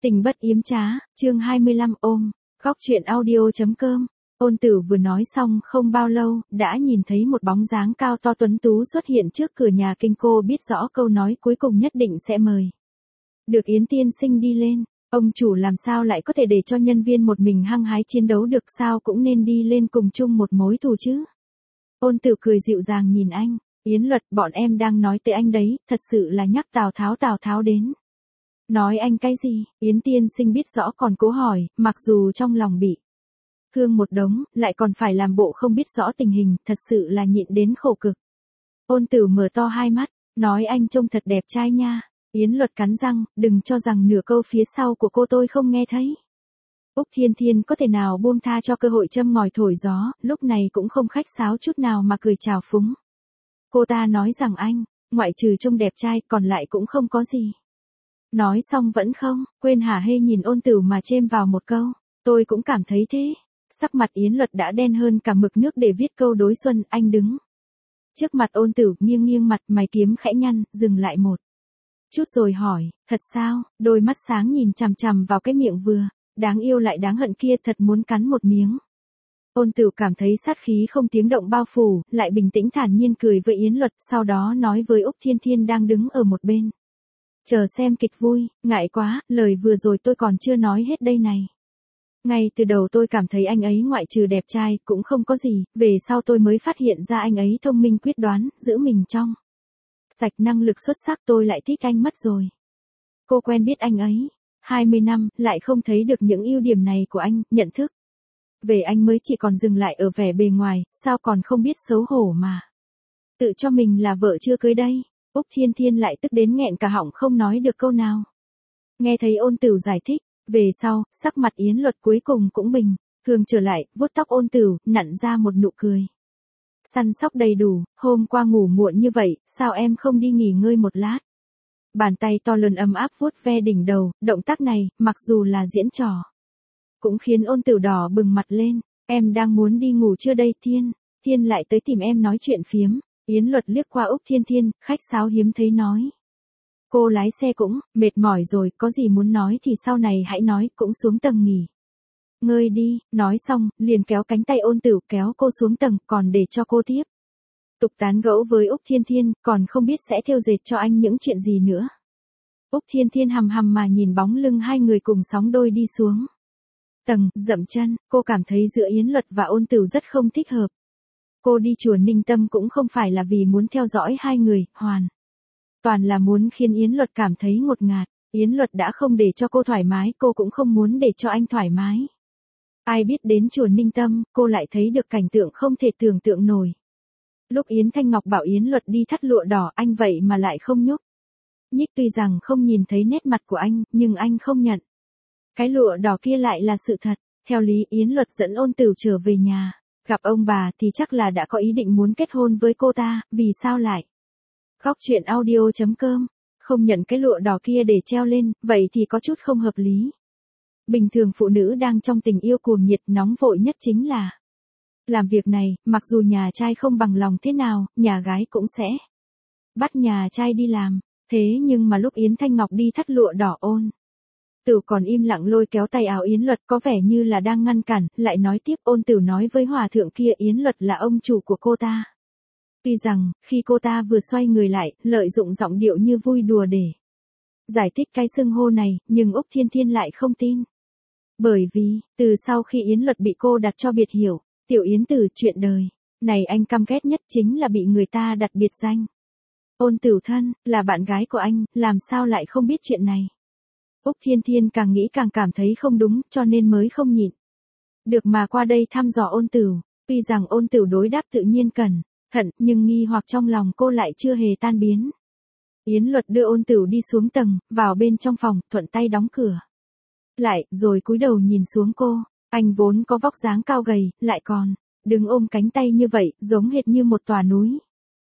Tình bất yếm trá, chương 25 ôm, góc truyện audio.com. Ôn Tử vừa nói xong không bao lâu, đã nhìn thấy một bóng dáng cao to tuấn tú xuất hiện trước cửa nhà kinh. Cô biết rõ câu nói cuối cùng nhất định sẽ mời được Yến tiên sinh đi lên. Ông chủ làm sao lại có thể để cho nhân viên một mình hăng hái chiến đấu được, sao cũng nên đi lên cùng chung một mối thù chứ. Ôn Tử cười dịu dàng nhìn anh, Yến Luật, bọn em đang nói tới anh đấy, thật sự là nhắc Tào Tháo đến. Nói anh cái gì? Yến tiên sinh biết rõ còn cố hỏi, mặc dù trong lòng bị thương một đống, lại còn phải làm bộ không biết rõ tình hình, thật sự là nhịn đến khổ cực. Ôn Tử mở to hai mắt, nói anh trông thật đẹp trai nha. Yến Luật cắn răng, đừng cho rằng nửa câu phía sau của cô tôi không nghe thấy. Úc Thiên Thiên có thể nào buông tha cho cơ hội châm ngòi thổi gió, lúc này cũng không khách sáo chút nào mà cười chào phúng. Cô ta nói rằng anh, ngoại trừ trông đẹp trai còn lại cũng không có gì. Nói xong vẫn không, quên hả hê nhìn Ôn Tử mà chêm vào một câu, tôi cũng cảm thấy thế. Sắc mặt Yến Luật đã đen hơn cả mực nước để viết câu đối xuân. Anh đứng trước mặt Ôn Tử, nghiêng mặt, mày kiếm khẽ nhăn, dừng lại một chút rồi hỏi, thật sao? Đôi mắt sáng nhìn chằm chằm vào cái miệng vừa đáng yêu lại đáng hận kia, thật muốn cắn một miếng. Ôn Tử cảm thấy sát khí không tiếng động bao phủ, lại bình tĩnh thản nhiên cười với Yến Luật, sau đó nói với Úc Thiên Thiên đang đứng ở một bên, chờ xem kịch vui. Ngại quá, lời vừa rồi tôi còn chưa nói hết đây này. Ngay từ đầu tôi cảm thấy anh ấy ngoại trừ đẹp trai cũng không có gì, về sau tôi mới phát hiện ra anh ấy thông minh quyết đoán, giữ mình trong sạch, năng lực xuất sắc, tôi lại thích anh mất rồi. Cô quen biết anh ấy 20 năm, lại không thấy được những ưu điểm này của anh, nhận thức về anh mới chỉ còn dừng lại ở vẻ bề ngoài, sao còn không biết xấu hổ mà tự cho mình là vợ chưa cưới đây. Úc Thiên Thiên lại tức đến nghẹn cả họng không nói được câu nào. Nghe thấy Ôn Tử giải thích, về sau, sắc mặt Yến Luật cuối cùng cũng bình thường trở lại, vuốt tóc Ôn Tử, nặn ra một nụ cười săn sóc đầy đủ. Hôm qua ngủ muộn như vậy, sao em không đi nghỉ ngơi một lát? Bàn tay to lớn ấm áp vuốt ve đỉnh đầu, động tác này, mặc dù là diễn trò, cũng khiến Ôn Tử đỏ bừng mặt lên. Em đang muốn đi ngủ chưa đây Thiên lại tới tìm em nói chuyện phiếm. Yến Luật liếc qua Úc Thiên Thiên, khách sáo hiếm thấy nói. Cô lái xe cũng mệt mỏi rồi, có gì muốn nói thì sau này hãy nói, cũng xuống tầng nghỉ ngơi đi. Nói xong, liền kéo cánh tay Ôn Tử kéo cô xuống tầng, còn để cho cô tiếp tục tán gẫu với Úc Thiên Thiên, còn không biết sẽ thêu dệt cho anh những chuyện gì nữa. Úc Thiên Thiên hằm mà nhìn bóng lưng hai người cùng sóng đôi đi xuống tầng, dậm chân. Cô cảm thấy giữa Yến Luật và Ôn Tử rất không thích hợp. Cô đi chùa Ninh Tâm cũng không phải là vì muốn theo dõi hai người, hoàn toàn là muốn khiến Yến Luật cảm thấy ngột ngạt. Yến Luật đã không để cho cô thoải mái, cô cũng không muốn để cho anh thoải mái. Ai biết đến chùa Ninh Tâm, cô lại thấy được cảnh tượng không thể tưởng tượng nổi. Lúc Yến Thanh Ngọc bảo Yến Luật đi thắt lụa đỏ, anh vậy mà lại không nhúc nhích. Tuy rằng không nhìn thấy nét mặt của anh, nhưng anh không nhận cái lụa đỏ kia lại là sự thật. Theo lý, Yến Luật dẫn Ôn Tử trở về nhà gặp ông bà thì chắc là đã có ý định muốn kết hôn với cô ta, vì sao lại góc truyện audio.com không nhận cái lụa đỏ kia để treo lên, vậy thì có chút không hợp lý. Bình thường phụ nữ đang trong tình yêu cuồng nhiệt nóng vội nhất chính là làm việc này, mặc dù nhà trai không bằng lòng thế nào, nhà gái cũng sẽ bắt nhà trai đi làm. Thế nhưng mà lúc Yến Thanh Ngọc đi thắt lụa đỏ, Ôn Tử còn im lặng lôi kéo tay áo Yến Luật, có vẻ như là đang ngăn cản, lại nói tiếp. Ôn Tử nói với hòa thượng kia Yến Luật là ông chủ của cô ta. Tuy rằng, khi cô ta vừa xoay người lại, lợi dụng giọng điệu như vui đùa để giải thích cái xưng hô này, nhưng Úc Thiên Thiên lại không tin. Bởi vì, từ sau khi Yến Luật bị cô đặt cho biệt hiệu, Tiểu Yến Tử, chuyện đời này anh căm ghét nhất chính là bị người ta đặt biệt danh. Ôn Tử thân, là bạn gái của anh, làm sao lại không biết chuyện này. Úc Thiên Thiên càng nghĩ càng cảm thấy không đúng, cho nên mới không nhịn được mà qua đây thăm dò Ôn Tử. Tuy rằng Ôn Tử đối đáp tự nhiên cẩn thận, nhưng nghi hoặc trong lòng cô lại chưa hề tan biến. Yến Luật đưa Ôn Tử đi xuống tầng, vào bên trong phòng, thuận tay đóng cửa lại, rồi cúi đầu nhìn xuống cô. Anh vốn có vóc dáng cao gầy, lại còn đứng ôm cánh tay như vậy, giống hệt như một tòa núi.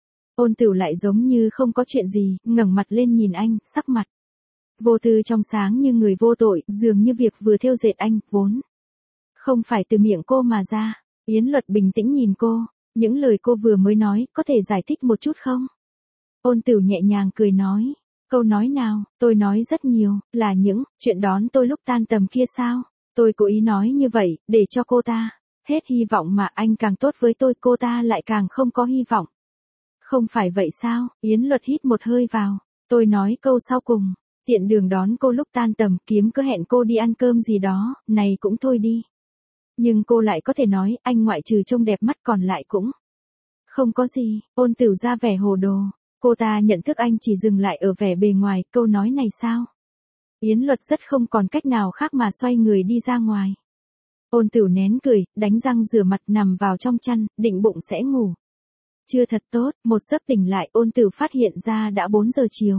Ôn Tử lại giống như không có chuyện gì, ngẩng mặt lên nhìn anh, sắc mặt vô tư trong sáng như người vô tội, dường như việc vừa thêu dệt anh, vốn không phải từ miệng cô mà ra. Yến Luật bình tĩnh nhìn cô, những lời cô vừa mới nói, có thể giải thích một chút không? Ôn Tử nhẹ nhàng cười nói, Câu nói nào, tôi nói rất nhiều, là những chuyện đón tôi lúc tan tầm kia sao? Tôi cố ý nói như vậy, để cho cô ta hết hy vọng mà anh càng tốt với tôi, cô ta lại càng không có hy vọng. Không phải vậy sao? Yến Luật hít một hơi vào. Tôi nói câu sau cùng. Tiện đường đón cô lúc tan tầm, kiếm cứ hẹn cô đi ăn cơm gì đó, này cũng thôi đi. Nhưng cô lại có thể nói, anh ngoại trừ trông đẹp mắt còn lại cũng không có gì. Ôn Tử ra vẻ hồ đồ. Cô ta nhận thức anh chỉ dừng lại ở vẻ bề ngoài, câu nói này sao? Yến Luật rất không còn cách nào khác mà xoay người đi ra ngoài. Ôn Tử nén cười, đánh răng rửa mặt nằm vào trong chăn, định bụng sẽ ngủ. Chưa thật tốt, một giấc tỉnh lại Ôn Tử phát hiện ra đã 4 giờ chiều.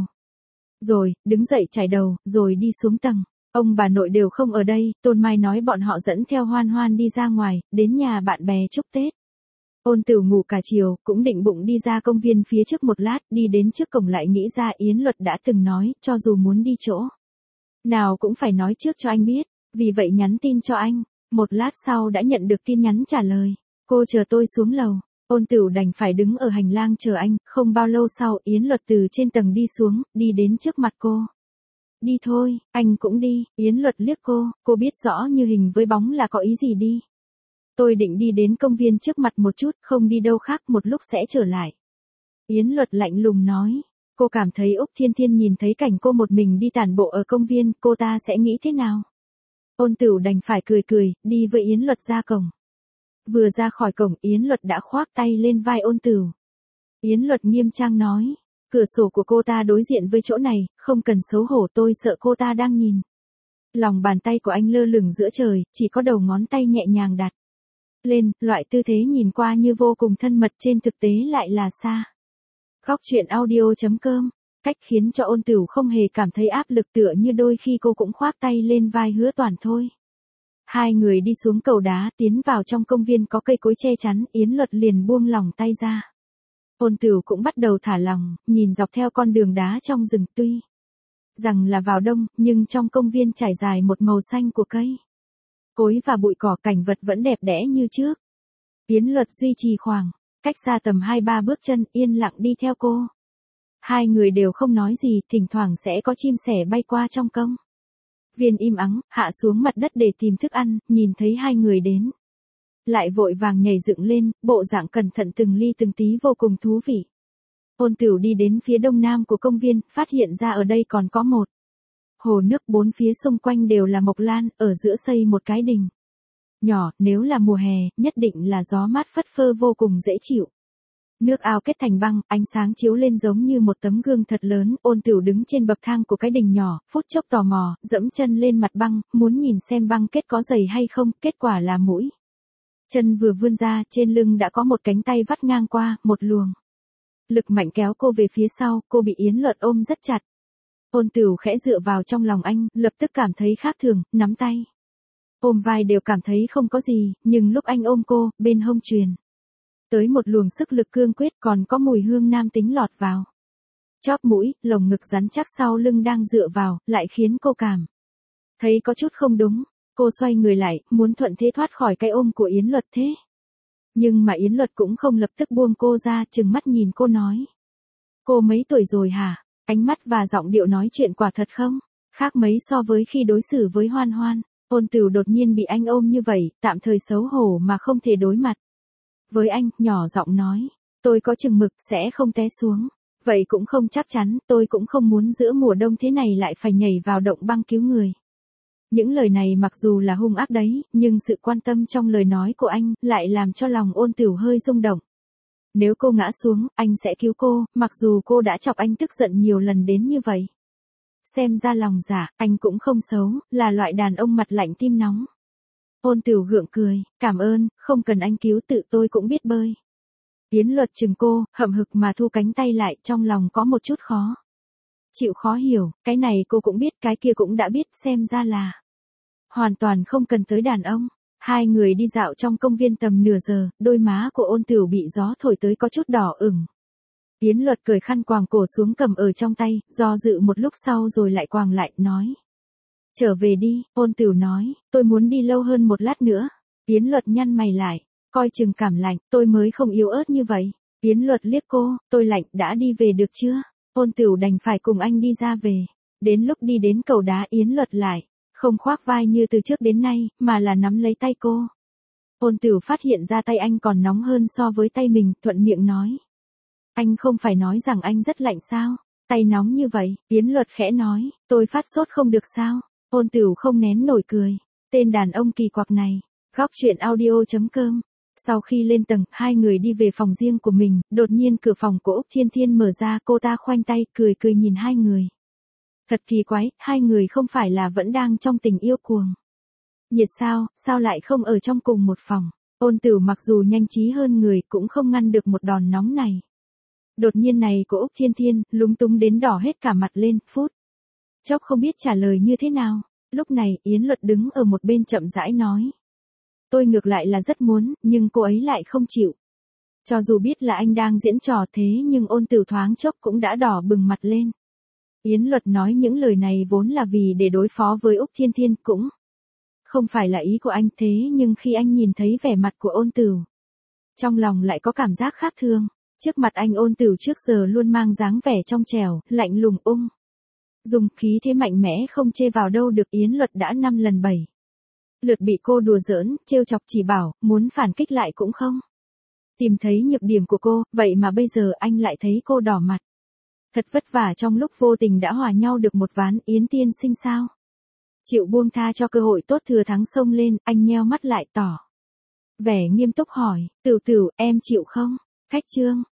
Rồi, đứng dậy chải đầu, rồi đi xuống tầng. Ông bà nội đều không ở đây, Tôn Mai nói bọn họ dẫn theo Hoan Hoan đi ra ngoài, đến nhà bạn bè chúc Tết. Ôn Tử ngủ cả chiều, cũng định bụng đi ra công viên phía trước một lát, đi đến trước cổng lại nghĩ ra Yến Luật đã từng nói, cho dù muốn đi chỗ nào cũng phải nói trước cho anh biết, vì vậy nhắn tin cho anh. Một lát sau đã nhận được tin nhắn trả lời, cô chờ tôi xuống lầu. Ôn Tử đành phải đứng ở hành lang chờ anh, không bao lâu sau Yến Luật từ trên tầng đi xuống, đi đến trước mặt cô. Đi thôi, anh cũng đi. Yến Luật liếc cô biết rõ như hình với bóng là có ý gì đi. Tôi định đi đến công viên trước mặt một chút, không đi đâu khác, một lúc sẽ trở lại. Yến Luật lạnh lùng nói. Cô cảm thấy Úc Thiên Thiên nhìn thấy cảnh cô một mình đi tản bộ ở công viên, cô ta sẽ nghĩ thế nào? Ôn Tử đành phải cười, đi với Yến Luật ra cổng. Vừa ra khỏi cổng, Yến Luật đã khoác tay lên vai Ôn Tử. Yến Luật nghiêm trang nói. Cửa sổ của cô ta đối diện với chỗ này, không cần xấu hổ, tôi sợ cô ta đang nhìn. Lòng bàn tay của anh lơ lửng giữa trời, chỉ có đầu ngón tay nhẹ nhàng đặt lên, loại tư thế nhìn qua như vô cùng thân mật, trên thực tế lại là xa. Góc truyện audio.com, cách khiến cho Ôn Tử không hề cảm thấy áp lực, tựa như đôi khi cô cũng khoác tay lên vai Hứa Toàn thôi. Hai người đi xuống cầu đá, tiến vào trong công viên có cây cối che chắn, Yến Luật liền buông lòng tay ra. Ôn Tử cũng bắt đầu thả lỏng, nhìn dọc theo con đường đá trong rừng, tuy rằng là vào đông, nhưng trong công viên trải dài một màu xanh của cây cối và bụi cỏ, cảnh vật vẫn đẹp đẽ như trước. Yến Luật duy trì khoảng cách xa tầm 2-3 bước chân, yên lặng đi theo cô. Hai người đều không nói gì, thỉnh thoảng sẽ có chim sẻ bay qua trong công viên im ắng, hạ xuống mặt đất để tìm thức ăn, nhìn thấy hai người đến lại vội vàng nhảy dựng lên, bộ dạng cẩn thận từng ly từng tí vô cùng thú vị. Ôn Tử đi đến phía đông nam của công viên, phát hiện ra ở đây còn có một hồ nước, bốn phía xung quanh đều là mộc lan, ở giữa xây một cái đình nhỏ, nếu là mùa hè, nhất định là gió mát phất phơ vô cùng dễ chịu. Nước ao kết thành băng, ánh sáng chiếu lên giống như một tấm gương thật lớn. Ôn Tử đứng trên bậc thang của cái đình nhỏ, phút chốc tò mò, dẫm chân lên mặt băng, muốn nhìn xem băng kết có dày hay không, kết quả là mũi chân vừa vươn ra, trên lưng đã có một cánh tay vắt ngang qua, một luồng lực mạnh kéo cô về phía sau, cô bị Yến Luật ôm rất chặt. Ôn Tử khẽ dựa vào trong lòng anh, lập tức cảm thấy khác thường, nắm tay ôm vai đều cảm thấy không có gì, nhưng lúc anh ôm cô, bên hông truyền tới một luồng sức lực cương quyết, còn có mùi hương nam tính lọt vào chóp mũi, lồng ngực rắn chắc sau lưng đang dựa vào, lại khiến cô cảm thấy có chút không đúng. Cô xoay người lại, muốn thuận thế thoát khỏi cái ôm của Yến Luật thế. Nhưng mà Yến Luật cũng không lập tức buông cô ra, trừng mắt nhìn cô nói. Cô mấy tuổi rồi hả? Ánh mắt và giọng điệu nói chuyện quả thật không khác mấy so với khi đối xử với Hoan Hoan. Ôn Tử đột nhiên bị anh ôm như vậy, tạm thời xấu hổ mà không thể đối mặt với anh, nhỏ giọng nói. Tôi có chừng mực, sẽ không té xuống. Vậy cũng không chắc chắn, tôi cũng không muốn giữa mùa đông thế này lại phải nhảy vào động băng cứu người. Những lời này mặc dù là hung ác đấy, nhưng sự quan tâm trong lời nói của anh lại làm cho lòng Ôn Tử hơi rung động. Nếu cô ngã xuống, anh sẽ cứu cô, mặc dù cô đã chọc anh tức giận nhiều lần đến như vậy. Xem ra lòng dạ, anh cũng không xấu, là loại đàn ông mặt lạnh tim nóng. Ôn Tử gượng cười, cảm ơn, không cần anh cứu, tự tôi cũng biết bơi. Yến Luật chừng cô, hậm hực mà thu cánh tay lại, trong lòng có một chút khó chịu, khó hiểu, cái này cô cũng biết, cái kia cũng đã biết, xem ra là hoàn toàn không cần tới đàn ông. Hai người đi dạo trong công viên tầm nửa giờ, đôi má của Ôn Tử bị gió thổi tới có chút đỏ ửng. Yến Luật cởi khăn quàng cổ xuống cầm ở trong tay, do dự một lúc sau rồi lại quàng lại, nói. Trở về đi. Ôn Tử nói, tôi muốn đi lâu hơn một lát nữa. Yến Luật nhăn mày lại, coi chừng cảm lạnh, tôi mới không yếu ớt như vậy. Yến Luật liếc cô, tôi lạnh, đã đi về được chưa? Ôn Tửu đành phải cùng anh đi ra về. Đến lúc đi đến cầu đá Yến Luật lại, không khoác vai như từ trước đến nay, mà là nắm lấy tay cô. Ôn Tửu phát hiện ra tay anh còn nóng hơn so với tay mình, thuận miệng nói. Anh không phải nói rằng anh rất lạnh sao? Tay nóng như vậy, Yến Luật khẽ nói, tôi phát sốt không được sao? Ôn Tửu không nén nổi cười. Tên đàn ông kỳ quặc này. Góc chuyện audio.com. Sau khi lên tầng, hai người đi về phòng riêng của mình, đột nhiên cửa phòng của Úc Thiên Thiên mở ra, cô ta khoanh tay, cười cười nhìn hai người. Thật kỳ quái, hai người không phải là vẫn đang trong tình yêu cuồng. Nhiệt sao lại không ở trong cùng một phòng? Ôn Tửu mặc dù nhanh trí hơn người cũng không ngăn được một đòn nóng này. Đột nhiên này của Úc Thiên Thiên, lúng túng đến đỏ hết cả mặt lên, phút chốc không biết trả lời như thế nào. Lúc này, Yến Luật đứng ở một bên chậm rãi nói. Tôi ngược lại là rất muốn, nhưng cô ấy lại không chịu. Cho dù biết là anh đang diễn trò thế nhưng Ôn Tửu thoáng chốc cũng đã đỏ bừng mặt lên. Yến Luật nói những lời này vốn là vì để đối phó với Úc Thiên Thiên, cũng không phải là ý của anh, thế nhưng khi anh nhìn thấy vẻ mặt của Ôn Tửu, trong lòng lại có cảm giác khác thường. Trước mặt anh Ôn Tửu trước giờ luôn mang dáng vẻ trong trẻo, lạnh lùng dùng khí thế mạnh mẽ không chê vào đâu được. Yến Luật đã 5 lần 7 lượt bị cô đùa giỡn, trêu chọc, chỉ bảo, muốn phản kích lại cũng không tìm thấy nhược điểm của cô, vậy mà bây giờ anh lại thấy cô đỏ mặt. Thật vất vả trong lúc vô tình đã hòa nhau được một ván, Yến tiên sinh sao? Chịu buông tha cho cơ hội tốt thừa thắng xông lên, anh nheo mắt lại tỏ vẻ nghiêm túc hỏi, Tửu Tửu, em chịu không? Khách trương.